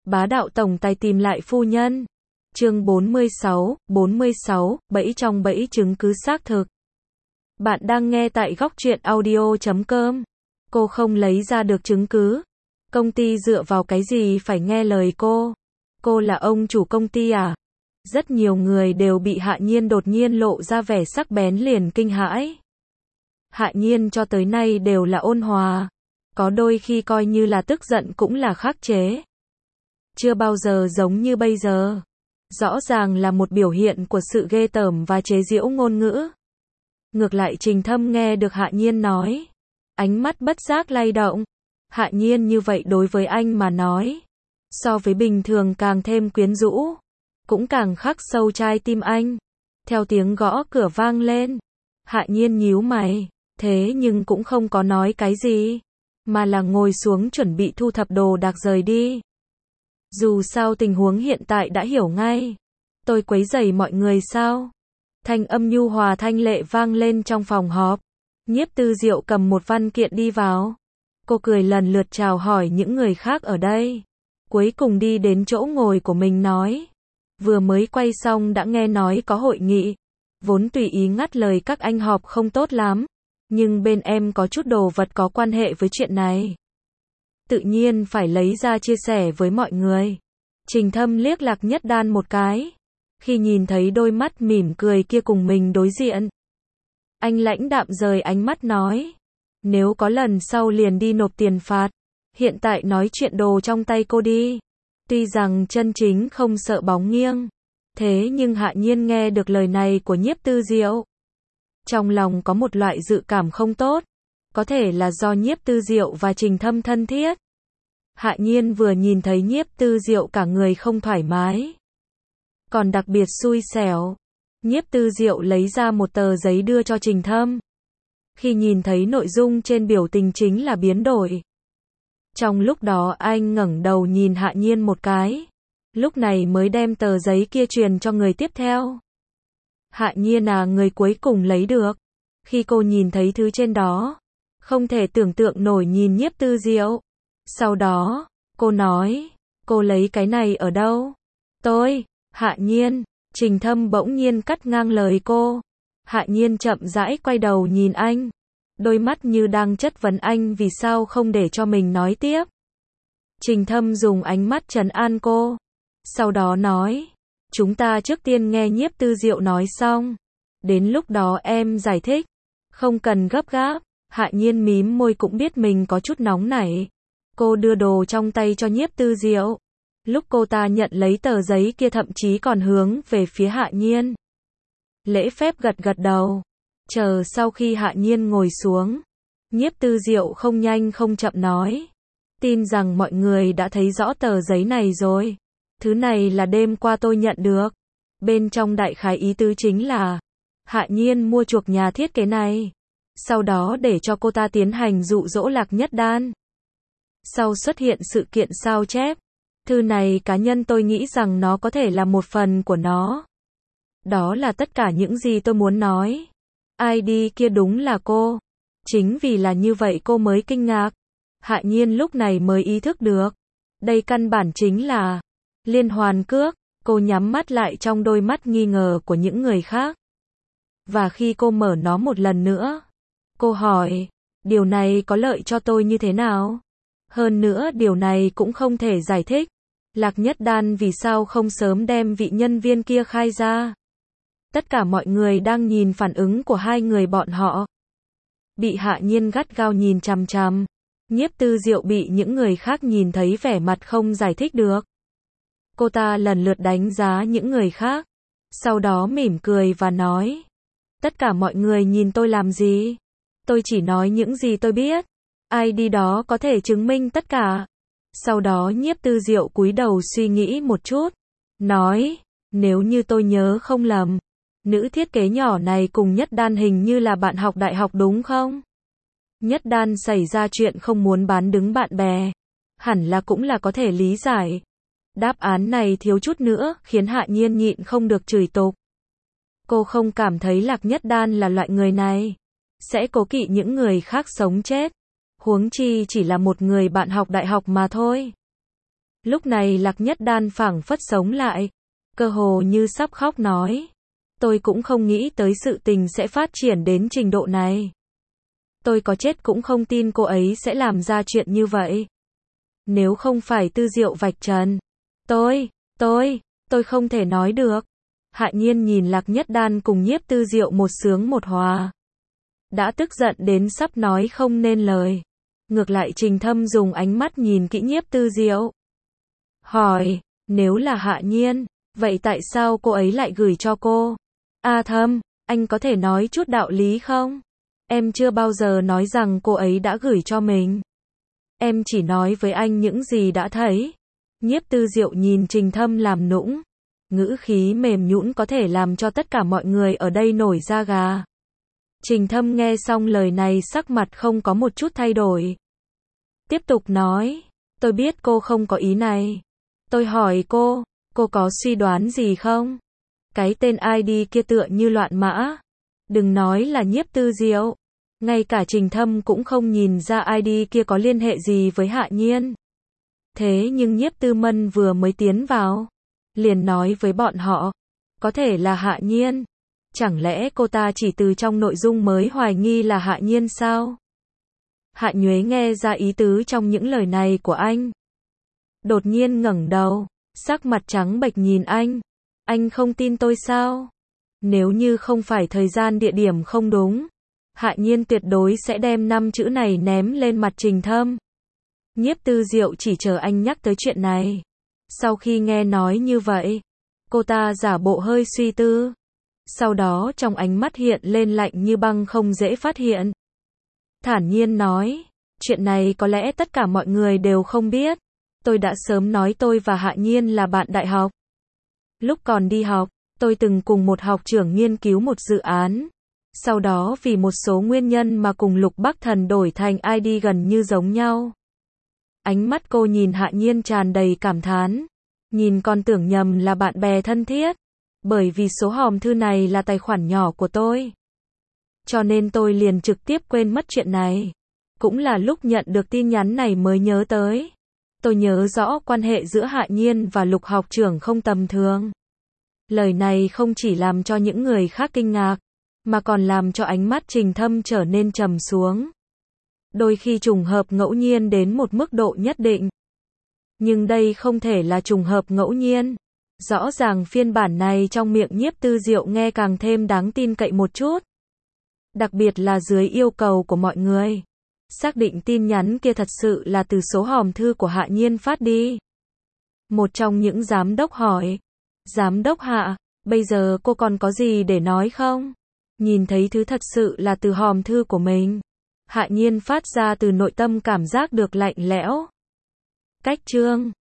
Bá đạo tổng tài tìm lại phu nhân. Chương 46, bẫy trong bẫy chứng cứ xác thực. Bạn đang nghe tại góc truyện audio.com. Cô không lấy ra được chứng cứ. Công ty dựa vào cái gì phải nghe lời cô? Cô là ông chủ công ty à? Rất nhiều người đều bị Hạ Nhiên đột nhiên lộ ra vẻ sắc bén liền kinh hãi. Hạ Nhiên cho tới nay đều là ôn hòa. Có đôi khi coi như là tức giận cũng là khắc chế. Chưa bao giờ giống như bây giờ. Rõ ràng là một biểu hiện của sự ghê tởm và chế giễu ngôn ngữ. Ngược lại Trình Thâm nghe được Hạ Nhiên nói. Ánh mắt bất giác lay động. Hạ Nhiên như vậy đối với anh mà nói. So với bình thường càng thêm quyến rũ. Cũng càng khắc sâu trái tim anh. Theo tiếng gõ cửa vang lên. Hạ Nhiên nhíu mày. Thế nhưng cũng không có nói cái gì. Mà là ngồi xuống chuẩn bị thu thập đồ đạc rời đi. Dù sao tình huống hiện tại đã hiểu ngay. Tôi quấy rầy mọi người sao? Thanh âm nhu hòa thanh lệ vang lên trong phòng họp. Nhiếp Tư Diệu cầm một văn kiện đi vào. Cô cười lần lượt chào hỏi những người khác ở đây. Cuối cùng đi đến chỗ ngồi của mình nói. Vừa mới quay xong đã nghe nói có hội nghị. Vốn tùy ý ngắt lời các anh họp không tốt lắm. Nhưng bên em có chút đồ vật có quan hệ với chuyện này. Tự nhiên phải lấy ra chia sẻ với mọi người. Trình Thâm liếc Lạc Nhất Đan một cái. Khi nhìn thấy đôi mắt mỉm cười kia cùng mình đối diện. Anh lãnh đạm rời ánh mắt nói. Nếu có lần sau liền đi nộp tiền phạt. Hiện tại nói chuyện đồ trong tay cô đi. Tuy rằng chân chính không sợ bóng nghiêng. Thế nhưng Hạ Nhiên nghe được lời này của Nhiếp Tư Diệu. Trong lòng có một loại dự cảm không tốt. Có thể là do Nhiếp Tư Diệu và Trình Thâm thân thiết. Hạ Nhiên vừa nhìn thấy Nhiếp Tư Diệu cả người không thoải mái. Còn đặc biệt xui xẻo. Nhiếp Tư Diệu lấy ra một tờ giấy đưa cho Trình Thâm. Khi nhìn thấy nội dung trên biểu tình chính là biến đổi. Trong lúc đó anh ngẩng đầu nhìn Hạ Nhiên một cái. Lúc này mới đem tờ giấy kia truyền cho người tiếp theo. Hạ Nhiên là người cuối cùng lấy được. Khi cô nhìn thấy thứ trên đó. Không thể tưởng tượng nổi nhìn Nhiếp Tư Diệu. Sau đó, cô nói. Cô lấy cái này ở đâu? Tôi, Hạ Nhiên. Trình Thâm bỗng nhiên cắt ngang lời cô. Hạ Nhiên chậm rãi quay đầu nhìn anh. Đôi mắt như đang chất vấn anh vì sao không để cho mình nói tiếp. Trình Thâm dùng ánh mắt trấn an cô. Sau đó nói. Chúng ta trước tiên nghe Nhiếp Tư Diệu nói xong. Đến lúc đó em giải thích. Không cần gấp gáp. Hạ Nhiên mím môi cũng biết mình có chút nóng nảy. Cô đưa đồ trong tay cho Nhiếp Tư Diệu. Lúc cô ta nhận lấy tờ giấy kia thậm chí còn hướng về phía Hạ Nhiên. Lễ phép gật gật đầu. Chờ sau khi Hạ Nhiên ngồi xuống. Nhiếp Tư Diệu không nhanh không chậm nói. Tin rằng mọi người đã thấy rõ tờ giấy này rồi. Thứ này là đêm qua tôi nhận được. Bên trong đại khái ý tứ chính là. Hạ Nhiên mua chuộc nhà thiết kế này. Sau đó để cho cô ta tiến hành dụ dỗ Lạc Nhất Đan. Sau xuất hiện sự kiện sao chép. Thư này cá nhân tôi nghĩ rằng nó có thể là một phần của nó. Đó là tất cả những gì tôi muốn nói. ID kia đúng là cô. Chính vì là như vậy cô mới kinh ngạc. Hạ Nhiên lúc này mới ý thức được. Đây căn bản chính là liên hoàn cước. Cô nhắm mắt lại trong đôi mắt nghi ngờ của những người khác. Và khi cô mở nó một lần nữa. Cô hỏi. Điều này có lợi cho tôi như thế nào? Hơn nữa điều này cũng không thể giải thích. Lạc Nhất Đan vì sao không sớm đem vị nhân viên kia khai ra? Tất cả mọi người đang nhìn phản ứng của hai người bọn họ. Bị Hạ Nhiên gắt gao nhìn chằm chằm. Nhiếp Tư Diệu bị những người khác nhìn thấy vẻ mặt không giải thích được. Cô ta lần lượt đánh giá những người khác. Sau đó mỉm cười và nói. Tất cả mọi người nhìn tôi làm gì? Tôi chỉ nói những gì tôi biết. ID đó có thể chứng minh tất cả. Sau đó Nhiếp Tư Diệu cúi đầu suy nghĩ một chút. Nói, nếu như tôi nhớ không lầm. Nữ thiết kế nhỏ này cùng Nhất Đan hình như là bạn học đại học đúng không? Nhất Đan xảy ra chuyện không muốn bán đứng bạn bè. Hẳn là cũng là có thể lý giải. Đáp án này thiếu chút nữa khiến Hạ Nhiên nhịn không được chửi tục. Cô không cảm thấy Lạc Nhất Đan là loại người này. Sẽ cố kỵ những người khác sống chết. Huống chi chỉ là một người bạn học đại học mà thôi. Lúc này Lạc Nhất Đan phảng phất sống lại, cơ hồ như sắp khóc nói. Tôi cũng không nghĩ tới sự tình sẽ phát triển đến trình độ này. Tôi có chết cũng không tin cô ấy sẽ làm ra chuyện như vậy. Nếu không phải Tư Diệu vạch trần. Tôi không thể nói được. Hạ Nhiên nhìn Lạc Nhất Đan cùng Nhiếp Tư Diệu một sướng một hòa. Đã tức giận đến sắp nói không nên lời. Ngược lại Trình Thâm dùng ánh mắt nhìn kỹ Nhiếp Tư Diệu. Hỏi, nếu là Hạ Nhiên, vậy tại sao cô ấy lại gửi cho cô? A Thâm, anh có thể nói chút đạo lý không? Em chưa bao giờ nói rằng cô ấy đã gửi cho mình. Em chỉ nói với anh những gì đã thấy. Nhiếp Tư Diệu nhìn Trình Thâm làm nũng. Ngữ khí mềm nhũn có thể làm cho tất cả mọi người ở đây nổi da gà. Trình Thâm nghe xong lời này sắc mặt không có một chút thay đổi. Tiếp tục nói, tôi biết cô không có ý này. Tôi hỏi cô có suy đoán gì không? Cái tên ID kia tựa như loạn mã. Đừng nói là Nhiếp Tư Diệu. Ngay cả Trình Thâm cũng không nhìn ra ID kia có liên hệ gì với Hạ Nhiên. Thế nhưng Nhiếp Tư Mân vừa mới tiến vào, liền nói với bọn họ, có thể là Hạ Nhiên. Chẳng lẽ cô ta chỉ từ trong nội dung mới hoài nghi là Hạ Nhiên sao? Hạ Nhuế nghe ra ý tứ trong những lời này của anh. Đột nhiên ngẩng đầu, sắc mặt trắng bệch nhìn anh. Anh không tin tôi sao? Nếu như không phải thời gian địa điểm không đúng, Hạ Nhiên tuyệt đối sẽ đem 5 chữ này ném lên mặt Trình Thâm. Nhiếp Tư Diệu chỉ chờ anh nhắc tới chuyện này. Sau khi nghe nói như vậy, cô ta giả bộ hơi suy tư. Sau đó trong ánh mắt hiện lên lạnh như băng không dễ phát hiện. Thản nhiên nói, chuyện này có lẽ tất cả mọi người đều không biết. Tôi đã sớm nói tôi và Hạ Nhiên là bạn đại học. Lúc còn đi học, tôi từng cùng một học trưởng nghiên cứu một dự án. Sau đó vì một số nguyên nhân mà cùng Lục Bắc Thần đổi thành ID gần như giống nhau. Ánh mắt cô nhìn Hạ Nhiên tràn đầy cảm thán. Nhìn còn tưởng nhầm là bạn bè thân thiết. Bởi vì số hòm thư này là tài khoản nhỏ của tôi. Cho nên tôi liền trực tiếp quên mất chuyện này. Cũng là lúc nhận được tin nhắn này mới nhớ tới. Tôi nhớ rõ quan hệ giữa Hạ Nhiên và Lục học trưởng không tầm thường. Lời này không chỉ làm cho những người khác kinh ngạc, mà còn làm cho ánh mắt Trình Thâm trở nên trầm xuống. Đôi khi trùng hợp ngẫu nhiên đến một mức độ nhất định. Nhưng đây không thể là trùng hợp ngẫu nhiên. Rõ ràng phiên bản này trong miệng Nhiếp Tư Diệu nghe càng thêm đáng tin cậy một chút. Đặc biệt là dưới yêu cầu của mọi người. Xác định tin nhắn kia thật sự là từ số hòm thư của Hạ Nhiên phát đi. Một trong những giám đốc hỏi. Giám đốc Hạ, bây giờ cô còn có gì để nói không? Nhìn thấy thứ thật sự là từ hòm thư của mình. Hạ Nhiên phát ra từ nội tâm cảm giác được lạnh lẽo. Cách chương